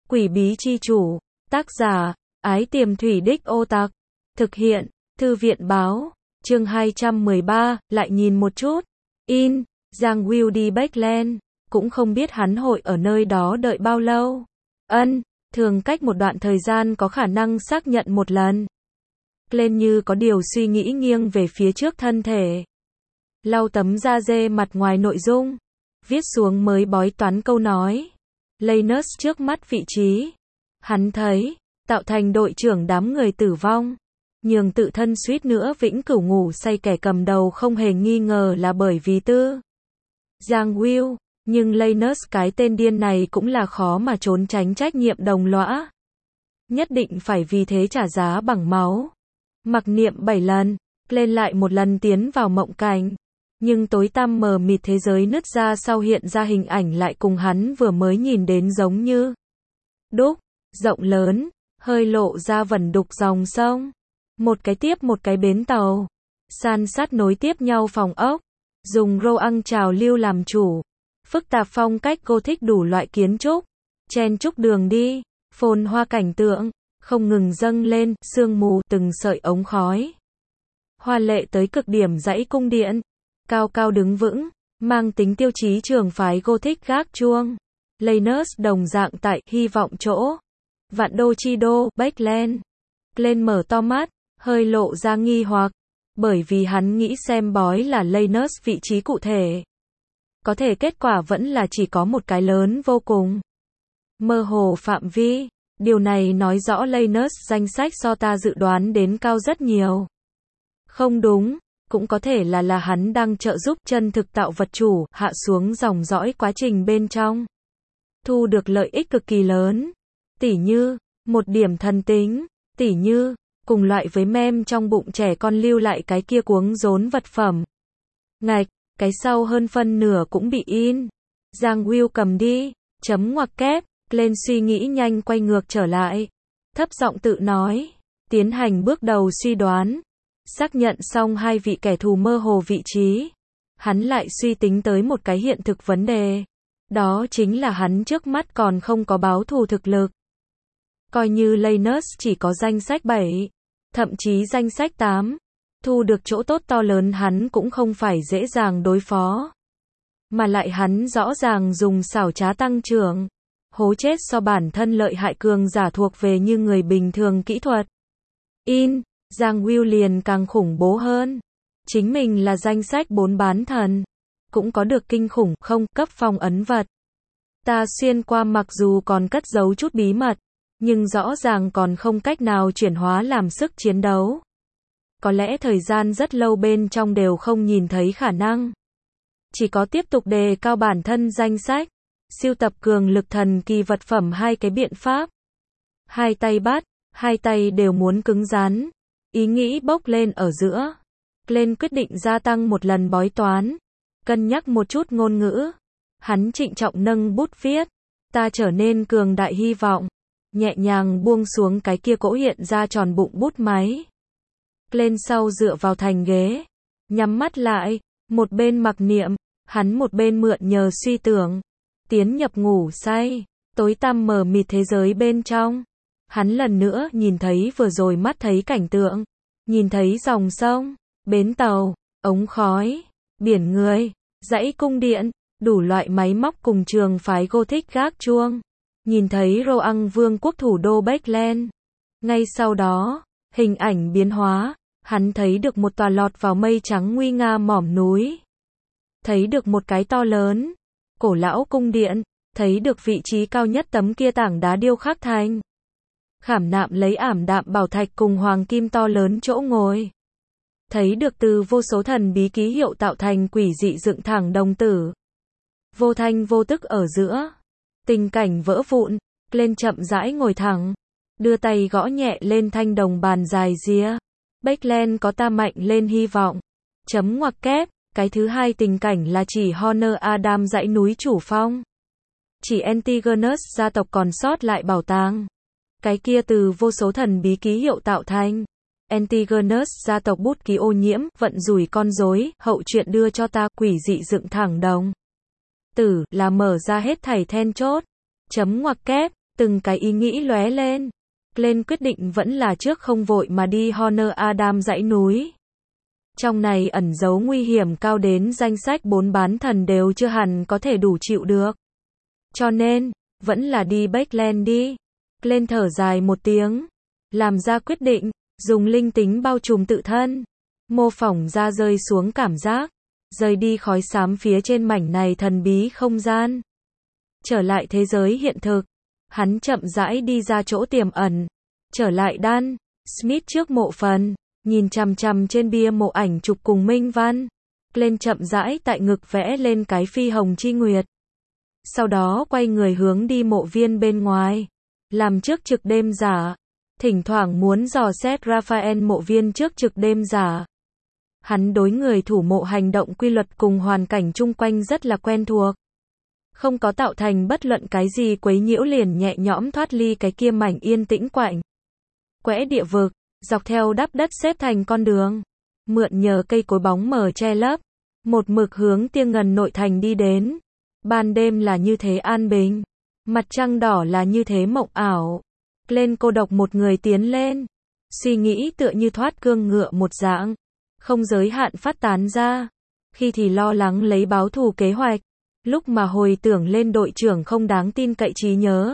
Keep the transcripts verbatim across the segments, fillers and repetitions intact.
Quỷ bí chi chủ. Tác giả, Ái Tiềm Thủy Đích Ô Tặc. Thực hiện, Thư viện báo. Chương hai trăm mười ba, lại nhìn một chút. In, Giang Will đi Backland. Cũng không biết hắn hội ở nơi đó đợi bao lâu. Ân, thường cách một đoạn thời gian có khả năng xác nhận một lần. Lên như có điều suy nghĩ nghiêng về phía trước thân thể. Lau tấm da dê mặt ngoài nội dung. Viết xuống mới bói toán câu nói. Lanus trước mắt vị trí. Hắn thấy, tạo thành đội trưởng đám người tử vong. Nhường tự thân suýt nữa vĩnh cửu ngủ say kẻ cầm đầu không hề nghi ngờ là bởi vì tư. Giang Will, nhưng Lanus cái tên điên này cũng là khó mà trốn tránh trách nhiệm đồng lõa. Nhất định phải vì thế trả giá bằng máu. Mặc niệm bảy lần, lên lại một lần tiến vào mộng cảnh. Nhưng tối tăm mờ mịt thế giới nứt ra sau hiện ra hình ảnh lại cùng hắn vừa mới nhìn đến giống như đúc, rộng lớn, hơi lộ ra vẩn đục dòng sông. Một cái tiếp một cái bến tàu, san sát nối tiếp nhau phòng ốc, dùng rô ăn trào lưu làm chủ. Phức tạp phong cách Gothic đủ loại kiến trúc, chen chúc đường đi, phồn hoa cảnh tượng, không ngừng dâng lên, sương mù, từng sợi ống khói. Hoa lệ tới cực điểm dãy cung điện, cao cao đứng vững, mang tính tiêu chí trường phái Gothic gác chuông. Lanus đồng dạng tại, hy vọng chỗ. Vạn đô chi đô, Backland. Lên mở to mắt, hơi lộ ra nghi hoặc, bởi vì hắn nghĩ xem bói là Lanus vị trí cụ thể. Có thể kết quả vẫn là chỉ có một cái lớn vô cùng. Mơ hồ phạm vi, điều này nói rõ Lanus danh sách so ta dự đoán đến cao rất nhiều. Không đúng, cũng có thể là là hắn đang trợ giúp chân thực tạo vật chủ, hạ xuống dòng dõi quá trình bên trong. Thu được lợi ích cực kỳ lớn. Tỉ như, một điểm thần tính, tỉ như, cùng loại với mem trong bụng trẻ con lưu lại cái kia cuống rốn vật phẩm. Ngạch, cái sau hơn phân nửa cũng bị in. Giang Will cầm đi, chấm ngoặc kép, lên suy nghĩ nhanh quay ngược trở lại. Thấp giọng tự nói, tiến hành bước đầu suy đoán. Xác nhận xong hai vị kẻ thù mơ hồ vị trí. Hắn lại suy tính tới một cái hiện thực vấn đề. Đó chính là hắn trước mắt còn không có báo thù thực lực. Coi như Lanus chỉ có danh sách bảy, thậm chí danh sách tám, thu được chỗ tốt to lớn hắn cũng không phải dễ dàng đối phó. Mà lại hắn rõ ràng dùng xảo trá tăng trưởng, hố chết so bản thân lợi hại cường giả thuộc về như người bình thường kỹ thuật. In, Giang Will liền càng khủng bố hơn. Chính mình là danh sách bốn bán thần, cũng có được kinh khủng không cấp phong ấn vật. Ta xuyên qua mặc dù còn cất giấu chút bí mật, nhưng rõ ràng còn không cách nào chuyển hóa làm sức chiến đấu. Có lẽ thời gian rất lâu bên trong đều không nhìn thấy khả năng. Chỉ có tiếp tục đề cao bản thân danh sách, siêu tập cường lực thần kỳ vật phẩm hai cái biện pháp. Hai tay bắt, hai tay đều muốn cứng rắn. Ý nghĩ bốc lên ở giữa. Lên quyết định gia tăng một lần bói toán. Cân nhắc một chút ngôn ngữ. Hắn trịnh trọng nâng bút viết. Ta trở nên cường đại hy vọng. Nhẹ nhàng buông xuống cái kia cỗ hiện ra tròn bụng bút máy. Lên sau dựa vào thành ghế. Nhắm mắt lại. Một bên mặc niệm. Hắn một bên mượn nhờ suy tưởng. Tiến nhập ngủ say. Tối tăm mờ mịt thế giới bên trong. Hắn lần nữa nhìn thấy vừa rồi mắt thấy cảnh tượng. Nhìn thấy dòng sông, bến tàu, ống khói, biển người, dãy cung điện, đủ loại máy móc cùng trường phái Gothic gác chuông. Nhìn thấy Roang vương quốc thủ đô Backland. Ngay sau đó, hình ảnh biến hóa, hắn thấy được một tòa lọt vào mây trắng nguy nga mỏm núi. Thấy được một cái to lớn, cổ lão cung điện, thấy được vị trí cao nhất tấm kia tảng đá điêu khắc thành. Khảm nạm lấy ảm đạm bảo thạch cùng hoàng kim to lớn chỗ ngồi. Thấy được từ vô số thần bí ký hiệu tạo thành quỷ dị dựng thẳng đồng tử. Vô thanh vô tức ở giữa. Tình cảnh vỡ vụn, lên chậm rãi ngồi thẳng. Đưa tay gõ nhẹ lên thanh đồng bàn dài ria. Backland có ta mạnh lên hy vọng. Chấm ngoặc kép, cái thứ hai tình cảnh là chỉ Honor Adam dãy núi chủ phong. Chỉ Antigonus gia tộc còn sót lại bảo tàng. Cái kia từ vô số thần bí ký hiệu tạo thành. Antigonus gia tộc bút ký ô nhiễm, vận rủi con rối, hậu truyện đưa cho ta, quỷ dị dựng thẳng đồng tử, là mở ra hết thảy then chốt. Chấm ngoặc kép, Từng cái ý nghĩ lóe lên. Glenn quyết định vẫn là trước không vội mà đi Honor Adam dãy núi. Trong này ẩn giấu nguy hiểm cao đến danh sách bốn bán thần đều chưa hẳn có thể đủ chịu được. Cho nên, vẫn là đi Backland đi. Glenn thở dài một tiếng. Làm ra quyết định, dùng linh tính bao trùm tự thân. Mô phỏng ra rơi xuống cảm giác. Rời đi khói xám phía trên mảnh này thần bí không gian. Trở lại thế giới hiện thực. Hắn chậm rãi đi ra chỗ tiềm ẩn. Trở lại Dan Smith trước mộ phần. Nhìn chằm chằm trên bia mộ ảnh chụp cùng minh văn. Glenn chậm rãi tại ngực vẽ lên cái phi hồng chi nguyệt. Sau đó quay người hướng đi mộ viên bên ngoài. Làm trước trực đêm giả. Thỉnh thoảng muốn dò xét Raphael mộ viên trước trực đêm giả. Hắn đối người thủ mộ hành động quy luật cùng hoàn cảnh chung quanh rất là quen thuộc. Không có tạo thành bất luận cái gì quấy nhiễu, liền nhẹ nhõm thoát ly cái kia mảnh yên tĩnh quạnh quẽ địa vực, dọc theo đắp đất xếp thành con đường. Mượn nhờ cây cối bóng mờ che lấp. Một mực hướng Tiêng Ngần nội thành đi đến. Ban đêm là như thế an bình. Mặt trăng đỏ là như thế mộng ảo. Glenn cô độc một người tiến lên. Suy nghĩ tựa như thoát cương ngựa một dạng. Không giới hạn phát tán ra. Khi thì lo lắng lấy báo thù kế hoạch. Lúc mà hồi tưởng lên đội trưởng không đáng tin cậy trí nhớ.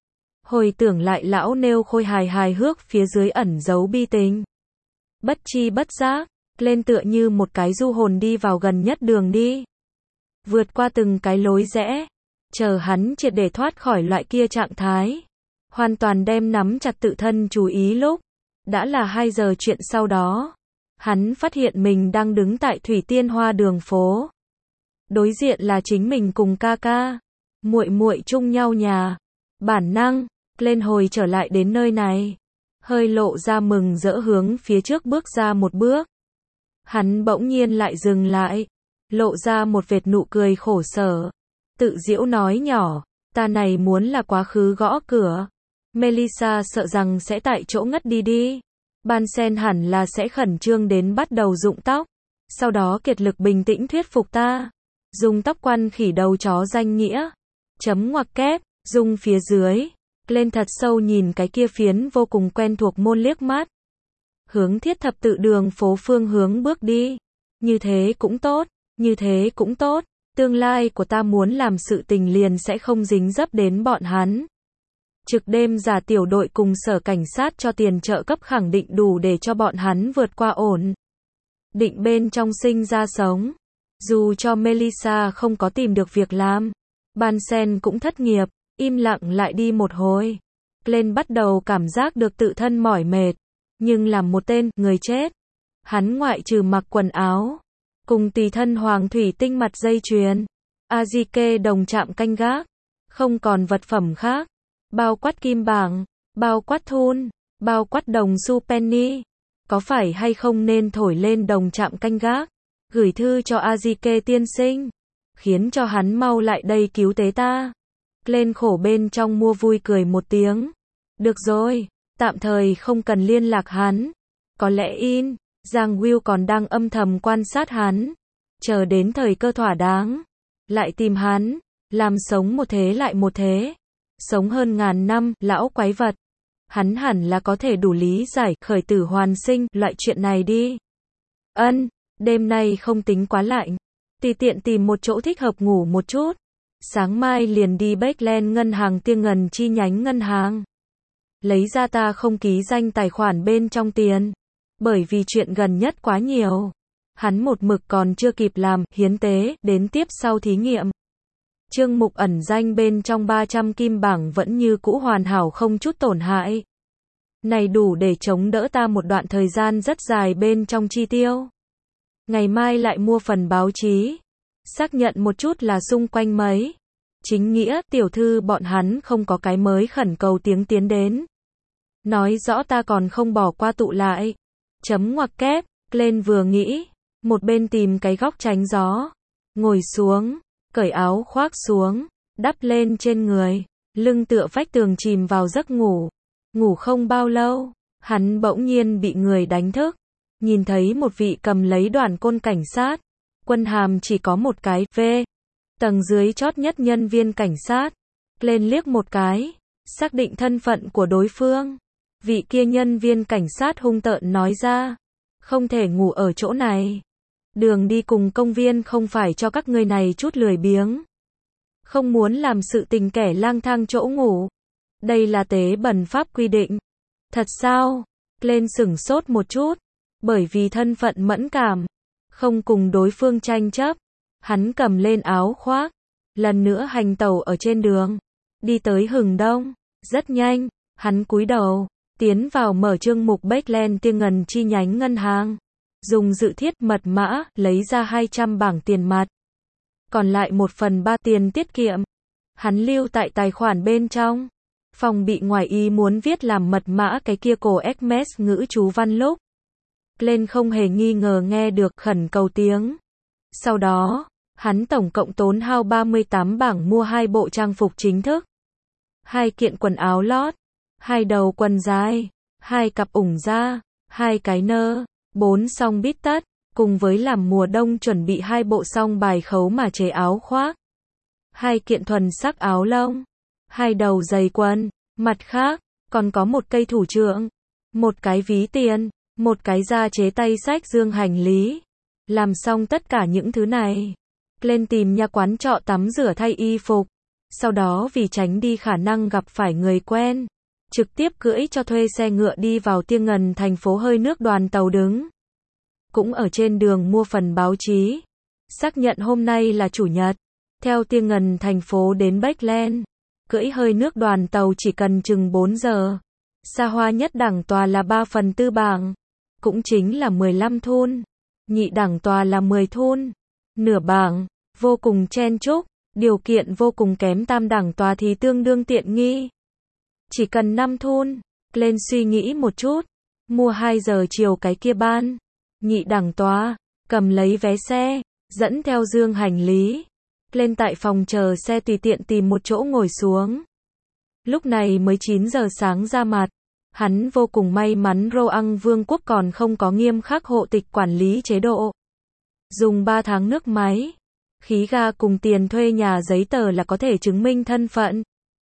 Hồi tưởng lại lão nêu khôi hài hài hước phía dưới ẩn giấu bi tình. Bất chi bất giác, Glenn tựa như một cái du hồn đi vào gần nhất đường đi. Vượt qua từng cái lối rẽ. Chờ hắn triệt để thoát khỏi loại kia trạng thái. Hoàn toàn đem nắm chặt tự thân chú ý lúc. Đã là hai giờ chuyện sau đó. Hắn phát hiện mình đang đứng tại Thủy Tiên Hoa đường phố. Đối diện là chính mình cùng ca ca. Muội muội chung nhau nhà. Bản năng, Glenn hồi trở lại đến nơi này. Hơi lộ ra mừng rỡ hướng phía trước bước ra một bước. Hắn bỗng nhiên lại dừng lại. Lộ ra một vệt nụ cười khổ sở. Tự giễu nói nhỏ, ta này muốn là quá khứ gõ cửa. Melissa sợ rằng sẽ tại chỗ ngất đi đi. Ban sen hẳn là sẽ khẩn trương đến bắt đầu rụng tóc. Sau đó kiệt lực bình tĩnh thuyết phục ta. Dùng tóc quăn khỉ đầu chó danh nghĩa. Chấm ngoặc kép, dùng phía dưới. Glenn thật sâu nhìn cái kia phiến vô cùng quen thuộc môn liếc mắt. Hướng thiết thập tự đường phố phương hướng bước đi. Như thế cũng tốt, như thế cũng tốt. Tương lai của ta muốn làm sự tình liền sẽ không dính dấp đến bọn hắn. Trực đêm giả tiểu đội cùng sở cảnh sát cho tiền trợ cấp khẳng định đủ để cho bọn hắn vượt qua ổn định bên trong sinh ra sống. Dù cho Melissa không có tìm được việc làm, Ban Sen cũng thất nghiệp, im lặng lại đi một hồi. Glenn bắt đầu cảm giác được tự thân mỏi mệt, nhưng làm một tên người chết, hắn ngoại trừ mặc quần áo, cùng tùy thân hoàng thủy tinh mặt dây chuyền, Azike đồng chạm canh gác, không còn vật phẩm khác, bao quát kim bảng, bao quát thun, bao quát đồng xu penny. Có phải hay không nên thổi lên đồng chạm canh gác, gửi thư cho Azike tiên sinh, khiến cho hắn mau lại đây cứu tế ta. Glenn khổ bên trong mua vui cười một tiếng. Được rồi, tạm thời không cần liên lạc hắn. Có lẽ in, Giang Will còn đang âm thầm quan sát hắn. Chờ đến thời cơ thỏa đáng, lại tìm hắn, làm sống một thế lại một thế. Sống hơn ngàn năm, lão quái vật. Hắn hẳn là có thể đủ lý giải khởi tử hoàn sinh loại chuyện này đi. Ân, đêm nay không tính quá lạnh. Tùy tiện tìm một chỗ thích hợp ngủ một chút. Sáng mai liền đi Backland ngân hàng Tiêng Ngần chi nhánh ngân hàng. Lấy ra ta không ký danh tài khoản bên trong tiền. Bởi vì chuyện gần nhất quá nhiều. Hắn một mực còn chưa kịp làm hiến tế, đến tiếp sau thí nghiệm. Chương mục ẩn danh bên trong ba trăm kim bảng vẫn như cũ hoàn hảo không chút tổn hại. Này đủ để chống đỡ ta một đoạn thời gian rất dài bên trong chi tiêu. Ngày mai lại mua phần báo chí. Xác nhận một chút là xung quanh mấy. Chính nghĩa, tiểu thư bọn hắn không có cái mới khẩn cầu tiếng tiến đến. Nói rõ ta còn không bỏ qua tụ lại. Chấm ngoặc kép, Glenn vừa nghĩ. Một bên tìm cái góc tránh gió. Ngồi xuống, cởi áo khoác xuống, đắp lên trên người. Lưng tựa vách tường chìm vào giấc ngủ. Ngủ không bao lâu, hắn bỗng nhiên bị người đánh thức. Nhìn thấy một vị cầm lấy đoàn côn cảnh sát. Quân hàm chỉ có một cái, V. Tầng dưới chót nhất nhân viên cảnh sát. Lên liếc một cái. xác định thân phận của đối phương. Vị kia nhân viên cảnh sát hung tợn nói ra, không thể ngủ ở chỗ này. Đường đi cùng công viên không phải cho các ngươi này chút lười biếng. Không muốn làm sự tình kẻ lang thang chỗ ngủ. Đây là tế bẩn pháp quy định. Thật sao? Lên sửng sốt một chút. Bởi vì thân phận mẫn cảm. Không cùng đối phương tranh chấp. Hắn cầm lên áo khoác. Lần nữa hành tẩu ở trên đường. Đi tới Hừng Đông. Rất nhanh. Hắn cúi đầu. Tiến vào mở chương mục Backland Tiên Ngân chi nhánh ngân hàng. Dùng dự thiết mật mã, lấy ra hai trăm bảng tiền mặt. Còn lại một phần ba tiền tiết kiệm. Hắn lưu tại tài khoản bên trong. Phòng bị ngoài ý muốn viết làm mật mã cái kia cổ Hermes ngữ chú văn lúc. Lên không hề nghi ngờ nghe được khẩn cầu tiếng. Sau đó, hắn tổng cộng tốn hao ba mươi tám bảng mua hai bộ trang phục chính thức. Hai kiện quần áo lót. Hai đầu quần dài. Hai cặp ủng da. Hai cái nơ. Bốn song bít tất. Cùng với làm mùa đông chuẩn bị hai bộ song bài khấu mà chế áo khoác. Hai kiện thuần sắc áo lông. Hai đầu giày quần. Mặt khác, còn có một cây thủ trượng. Một cái ví tiền. Một cái da chế tay xách dương hành lý. Làm xong tất cả những thứ này. Lên tìm nhà quán trọ tắm rửa thay y phục. Sau đó vì tránh đi khả năng gặp phải người quen. Trực tiếp cưỡi cho thuê xe ngựa đi vào Tiên Ngân thành phố hơi nước đoàn tàu đứng. Cũng ở trên đường mua phần báo chí. Xác nhận hôm nay là chủ nhật. Theo Tiên Ngân thành phố đến Backland. Cưỡi hơi nước đoàn tàu chỉ cần chừng bốn giờ. Xa hoa nhất đẳng tòa là ba phần tư bảng. Cũng chính là mười lăm thun. Nhị đẳng tòa là mười thun. Nửa bảng. Vô cùng chen chúc. Điều kiện vô cùng kém tam đẳng tòa thì tương đương tiện nghi. Chỉ cần năm thun. Lên suy nghĩ một chút. Mua hai giờ chiều cái kia ban. Nhị đẳng tòa. Cầm lấy vé xe. Dẫn theo dương hành lý. Lên tại phòng chờ xe tùy tiện tìm một chỗ ngồi xuống. Lúc này mới chín giờ sáng ra mặt. Hắn vô cùng may mắn Roang Vương quốc còn không có nghiêm khắc hộ tịch quản lý chế độ. Dùng ba tháng nước máy. Khí ga cùng tiền thuê nhà giấy tờ là có thể chứng minh thân phận.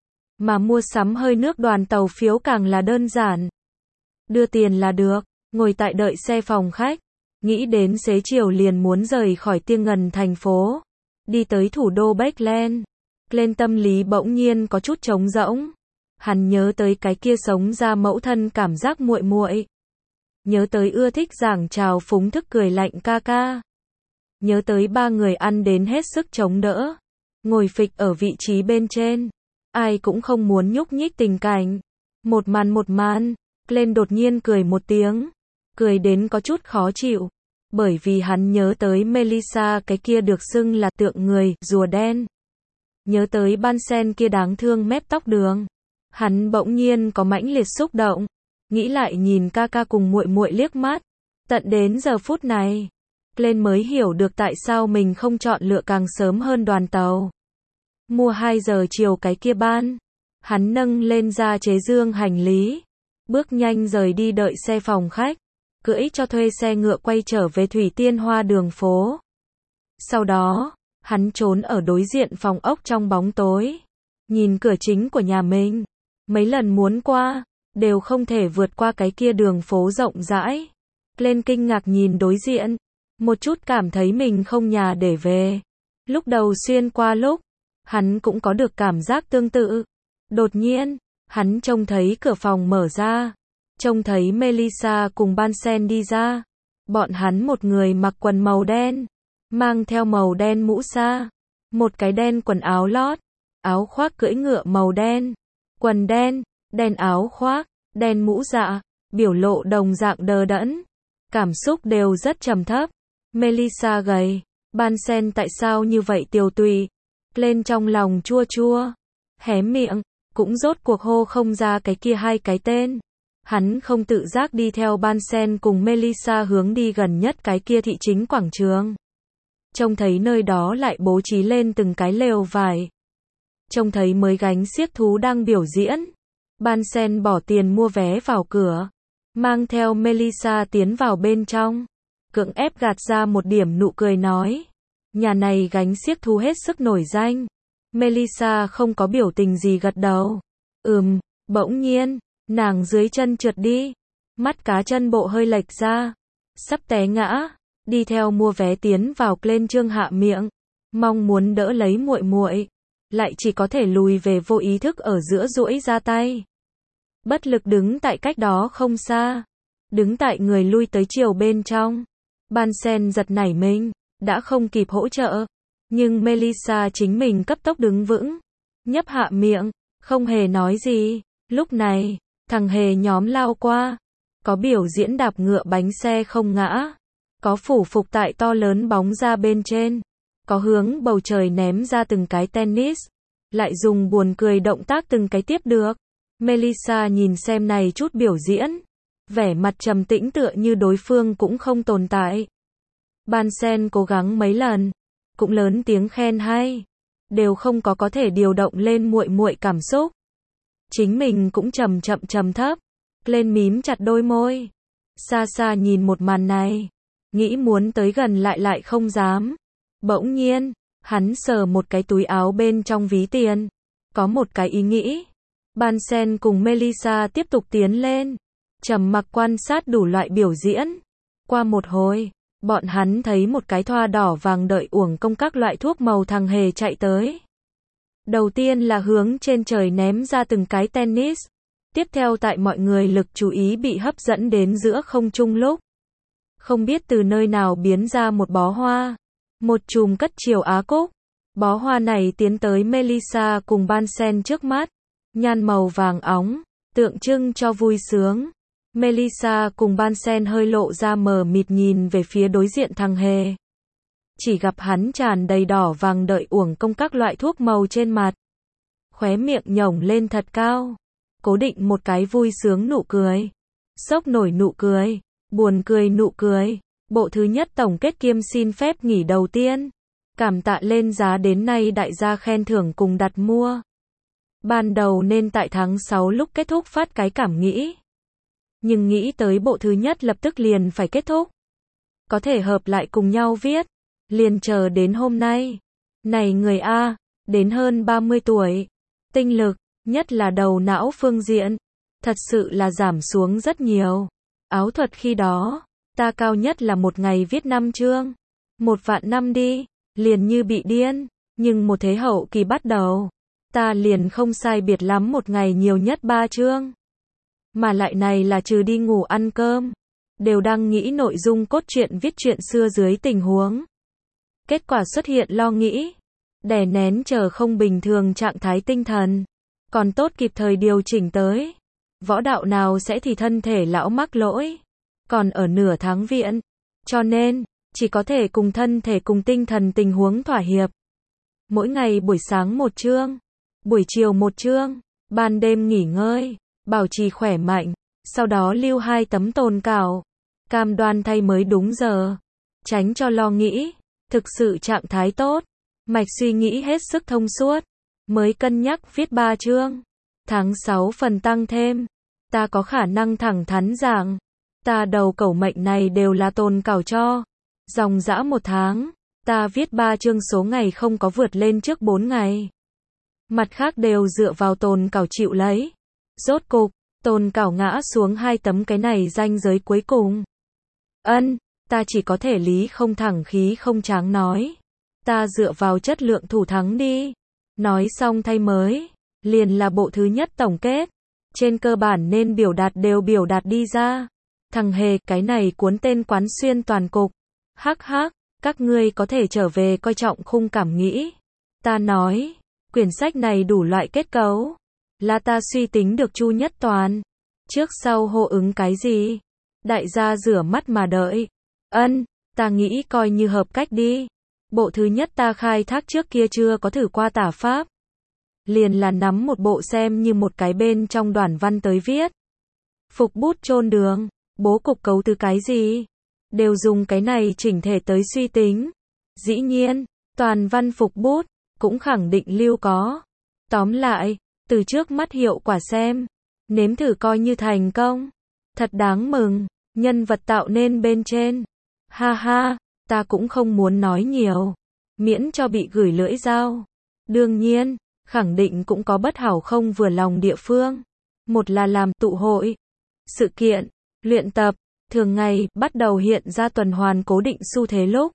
Mà mua sắm hơi nước đoàn tàu phiếu càng là đơn giản. Đưa tiền là được, ngồi tại đợi xe phòng khách. Nghĩ đến xế chiều liền muốn rời khỏi Tiên Ngân thành phố. Đi tới thủ đô Backland. Lên tâm lý bỗng nhiên có chút trống rỗng. Hắn nhớ tới cái kia sống ra mẫu thân cảm giác muội muội. Nhớ tới ưa thích giảng trào phúng thức cười lạnh ca ca. Nhớ tới ba người ăn đến hết sức chống đỡ. Ngồi phịch ở vị trí bên trên. Ai cũng không muốn nhúc nhích tình cảnh. Một màn một màn. Lên đột nhiên cười một tiếng. Cười đến có chút khó chịu. Bởi vì hắn nhớ tới Melissa cái kia được xưng là tượng người, rùa đen. Nhớ tới Ban Sen kia đáng thương mép tóc đường. Hắn bỗng nhiên có mãnh liệt xúc động. Nghĩ lại nhìn ca ca cùng muội muội liếc mắt. Tận đến giờ phút này. Lên mới hiểu được tại sao mình không chọn lựa càng sớm hơn đoàn tàu. Mua hai giờ chiều cái kia ban. Hắn nâng lên ra chế dương hành lý. Bước nhanh rời đi đợi xe phòng khách. Cưỡi cho thuê xe ngựa quay trở về Thủy Tiên Hoa đường phố. Sau đó, hắn trốn ở đối diện phòng ốc trong bóng tối. Nhìn cửa chính của nhà mình. Mấy lần muốn qua, đều không thể vượt qua cái kia đường phố rộng rãi. Lên kinh ngạc nhìn đối diện. Một chút cảm thấy mình không nhà để về. Lúc đầu xuyên qua lúc, hắn cũng có được cảm giác tương tự. Đột nhiên, hắn trông thấy cửa phòng mở ra. Trông thấy Melissa cùng Ban Sen đi ra. Bọn hắn một người mặc quần màu đen. Mang theo màu đen mũ sa. Một cái đen quần áo lót. Áo khoác cưỡi ngựa màu đen. Quần đen, đen áo khoác, đen mũ dạ. Biểu lộ đồng dạng đờ đẫn. Cảm xúc đều rất trầm thấp. Melissa gầy. Ban Sen tại sao như vậy tiều tụy. Lên trong lòng chua chua. Hé miệng. Cũng rốt cuộc hô không ra cái kia hai cái tên. Hắn không tự giác đi theo Ban Sen cùng Melissa hướng đi gần nhất cái kia thị chính quảng trường. Trông thấy nơi đó lại bố trí lên từng cái lều vải. Trông thấy mới gánh xiếc thú đang biểu diễn. Ban Sen bỏ tiền mua vé vào cửa. Mang theo Melissa tiến vào bên trong. Cưỡng ép gạt ra một điểm nụ cười nói. Nhà này gánh xiếc thú hết sức nổi danh. Melissa không có biểu tình gì gật đầu. Ừm, bỗng nhiên, nàng dưới chân trượt đi, mắt cá chân bộ hơi lệch ra, sắp té ngã, đi theo mua vé tiến vào lên trương hạ miệng, mong muốn đỡ lấy muội muội, lại chỉ có thể lùi về vô ý thức ở giữa duỗi ra tay. Bất lực đứng tại cách đó không xa, đứng tại người lui tới chiều bên trong. Ban Sen giật nảy mình, đã không kịp hỗ trợ, nhưng Melissa chính mình cấp tốc đứng vững, nhấp hạ miệng, không hề nói gì. Lúc này, thằng hề nhóm lao qua, có biểu diễn đạp ngựa bánh xe không ngã, có phủ phục tại to lớn bóng ra bên trên, có hướng bầu trời ném ra từng cái tennis, lại dùng buồn cười động tác từng cái tiếp được. Melissa nhìn xem này chút biểu diễn, vẻ mặt trầm tĩnh tựa như đối phương cũng không tồn tại. Ban Sen cố gắng mấy lần, cũng lớn tiếng khen hay, đều không có có thể điều động lên muội muội cảm xúc. Chính mình cũng trầm chậm trầm thấp, lên mím chặt đôi môi, xa xa nhìn một màn này, nghĩ muốn tới gần lại lại không dám. Bỗng nhiên, hắn sờ một cái túi áo bên trong ví tiền, có một cái ý nghĩ. Ban Sen cùng Melissa tiếp tục tiến lên, trầm mặc quan sát đủ loại biểu diễn. Qua một hồi, bọn hắn thấy một cái thoa đỏ vàng đợi uổng công các loại thuốc màu thằng hề chạy tới. Đầu tiên là hướng trên trời ném ra từng cái tennis, tiếp theo tại mọi người lực chú ý bị hấp dẫn đến giữa không trung lúc, không biết từ nơi nào biến ra một bó hoa, một chùm cất chiều Á Cúc. Bó hoa này tiến tới Melissa cùng Ban Sen trước mắt, nhan màu vàng óng, tượng trưng cho vui sướng. Melissa cùng Ban Sen hơi lộ ra mờ mịt nhìn về phía đối diện thằng hề. Chỉ gặp hắn tràn đầy đỏ vàng đợi uổng công các loại thuốc màu trên mặt. Khóe miệng nhổng lên thật cao, cố định một cái vui sướng nụ cười, sốc nổi nụ cười, buồn cười nụ cười. Bộ thứ nhất tổng kết kiêm xin phép nghỉ đầu tiên. Cảm tạ lên giá đến nay đại gia khen thưởng cùng đặt mua. Ban đầu nên tại tháng sáu lúc kết thúc phát cái cảm nghĩ. Nhưng nghĩ tới bộ thứ nhất lập tức liền phải kết thúc. Có thể hợp lại cùng nhau viết. Liền chờ đến hôm nay. Này người A, đến hơn ba mươi tuổi. Tinh lực, nhất là đầu não phương diện, thật sự là giảm xuống rất nhiều. Áo thuật khi đó, ta cao nhất là một ngày viết năm chương. Một vạn năm đi, liền như bị điên. Nhưng một thế hậu kỳ bắt đầu, ta liền không sai biệt lắm một ngày nhiều nhất ba chương. Mà lại này là trừ đi ngủ ăn cơm, đều đang nghĩ nội dung cốt truyện viết chuyện xưa dưới tình huống. Kết quả xuất hiện lo nghĩ, đè nén chờ không bình thường trạng thái tinh thần, còn tốt kịp thời điều chỉnh tới. Võ đạo nào sẽ thì thân thể lão mắc lỗi, còn ở nửa tháng viện, cho nên, chỉ có thể cùng thân thể cùng tinh thần tình huống thỏa hiệp. Mỗi ngày buổi sáng một chương, buổi chiều một chương, ban đêm nghỉ ngơi, bảo trì khỏe mạnh, sau đó lưu hai tấm tồn cảo, cam đoan thay mới đúng giờ, tránh cho lo nghĩ, thực sự trạng thái tốt, mạch suy nghĩ hết sức thông suốt, mới cân nhắc viết ba chương. Tháng sáu phần tăng thêm, ta có khả năng thẳng thắn giảng, ta đầu cẩu mệnh này đều là tồn cảo cho. Dòng dã một tháng, ta viết ba chương số ngày không có vượt lên trước bốn ngày. Mặt khác đều dựa vào tồn cảo chịu lấy. Rốt cục, tồn cảo ngã xuống hai tấm cái này ranh giới cuối cùng. Ân, ta chỉ có thể lý không thẳng khí không tráng nói. Ta dựa vào chất lượng thủ thắng đi. Nói xong thay mới, liền là bộ thứ nhất tổng kết. Trên cơ bản nên biểu đạt đều biểu đạt đi ra. Thằng hề, cái này cuốn tên quán xuyên toàn cục. Hắc hắc, các ngươi có thể trở về coi trọng khung cảm nghĩ. Ta nói, quyển sách này đủ loại kết cấu, là ta suy tính được chu nhất toàn. Trước sau hô ứng cái gì? Đại gia rửa mắt mà đợi. Ân, ta nghĩ coi như hợp cách đi. Bộ thứ nhất ta khai thác trước kia chưa có thử qua tả pháp. Liền là nắm một bộ xem như một cái bên trong đoạn văn tới viết. Phục bút chôn đường, bố cục cấu từ cái gì? Đều dùng cái này chỉnh thể tới suy tính. Dĩ nhiên, toàn văn phục bút, cũng khẳng định lưu có. Tóm lại, từ trước mắt hiệu quả xem, nếm thử coi như thành công. Thật đáng mừng, nhân vật tạo nên bên trên. Ha ha, ta cũng không muốn nói nhiều, miễn cho bị gửi lưỡi dao. Đương nhiên, khẳng định cũng có bất hảo không vừa lòng địa phương. Một là làm tụ hội, sự kiện, luyện tập, thường ngày, bắt đầu hiện ra tuần hoàn cố định xu thế lúc.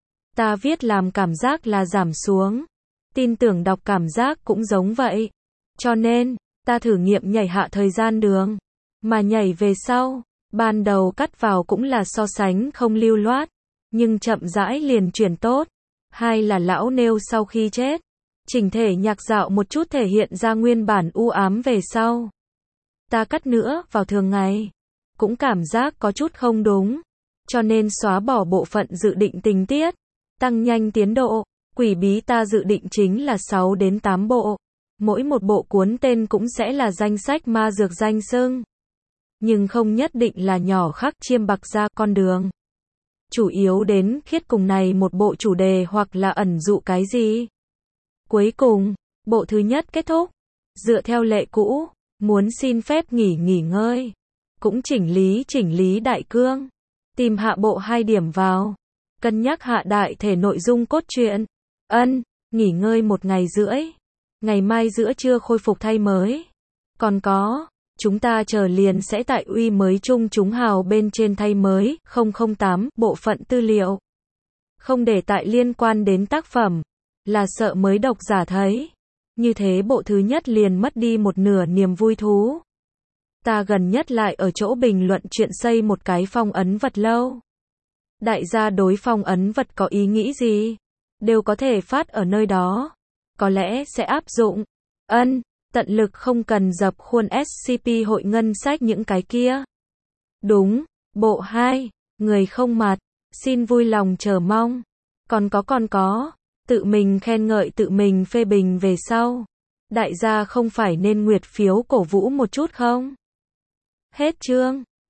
Ta viết làm cảm giác là giảm xuống. Tin tưởng đọc cảm giác cũng giống vậy. Cho nên, ta thử nghiệm nhảy hạ thời gian đường. Mà nhảy về sau, ban đầu cắt vào cũng là so sánh không lưu loát. Nhưng chậm rãi liền chuyển tốt. Hai là lão nêu sau khi chết. Chỉnh thể nhạc dạo một chút thể hiện ra nguyên bản u ám về sau. Ta cắt nữa vào thường ngày. Cũng cảm giác có chút không đúng. Cho nên xóa bỏ bộ phận dự định tình tiết. Tăng nhanh tiến độ. Quỷ bí ta dự định chính là sáu đến tám bộ. Mỗi một bộ cuốn tên cũng sẽ là danh sách ma dược danh xưng. Nhưng không nhất định là nhỏ khắc chiêm bạc ra con đường. Chủ yếu đến khiết cùng này một bộ chủ đề hoặc là ẩn dụ cái gì. Cuối cùng, bộ thứ nhất kết thúc. Dựa theo lệ cũ, muốn xin phép nghỉ nghỉ ngơi. Cũng chỉnh lý chỉnh lý đại cương. Tìm hạ bộ hai điểm vào. Cân nhắc hạ đại thể nội dung cốt truyện. Ân, nghỉ ngơi một ngày rưỡi. Ngày mai giữa trưa khôi phục thay mới. Còn có, chúng ta chờ liền sẽ tại uy mới chung chúng hào bên trên thay mới, không không tám, bộ phận tư liệu. Không để tại liên quan đến tác phẩm, là sợ mới độc giả thấy. Như thế bộ thứ nhất liền mất đi một nửa niềm vui thú. Ta gần nhất lại ở chỗ bình luận chuyện xây một cái phong ấn vật lâu. Đại gia đối phong ấn vật có ý nghĩ gì? Đều có thể phát ở nơi đó. Có lẽ sẽ áp dụng. Ân, tận lực không cần dập khuôn ét xê pê hội ngân sách những cái kia. Đúng, bộ hai, người không mặt, xin vui lòng chờ mong. Còn có còn có, tự mình khen ngợi tự mình phê bình về sau. Đại gia không phải nên nguyệt phiếu cổ vũ một chút không? Hết chương.